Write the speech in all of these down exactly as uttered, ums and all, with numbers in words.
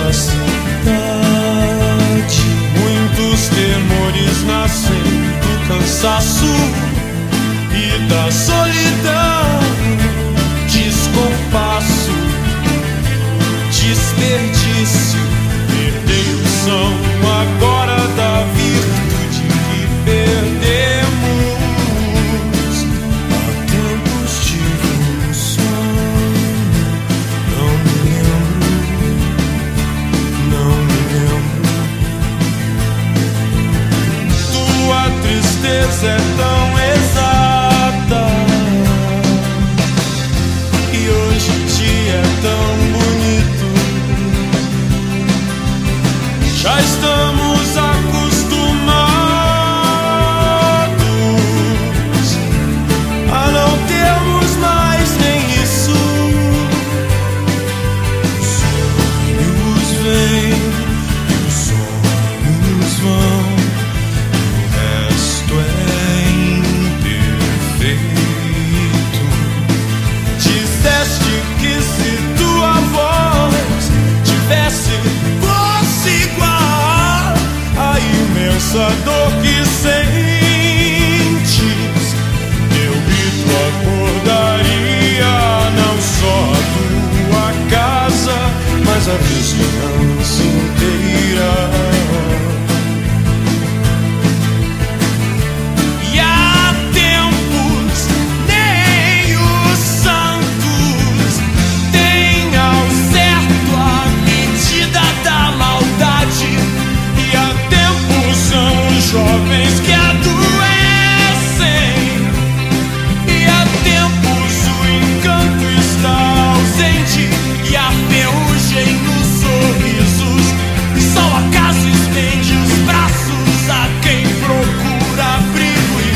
da cidade. Muitos temores nascem do cansaço e da solidão, descompasso, desperdício, herdeiros são agora da virtude que perdemos. Há tempos tive um sonho, não me lembro, não me lembro. Tua tristeza é tão exata e hoje em dia é tão bonito. Já estamos acostumados a não termos mais nem isso. Os sonhos vêm e os sonhos vão, o resto é imperfeito. Disseste que se tua voz tivesse fosse igual à imensa dor que sentes, teu grito acordaria não só a tua casa, mas a vizinhança inteira. E há tempos nem os santos têm ao certo a medida da maldade. E há tempos são os jovens que adoecem. E há tempos o encanto está ausente e a ferrugem nos sorrisos. E só o acaso estende os braços a quem procura abrigo e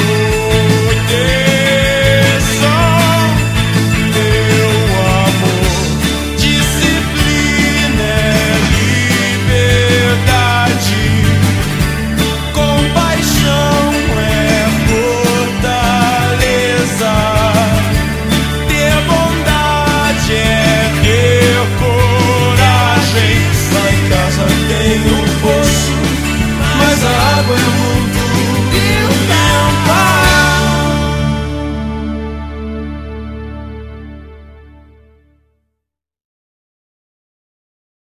proteção. Teu amor, disciplina é liberdade, compaixão é fortaleza, ter bondade é ter coragem. Lá em casa tem um poço, mas a água é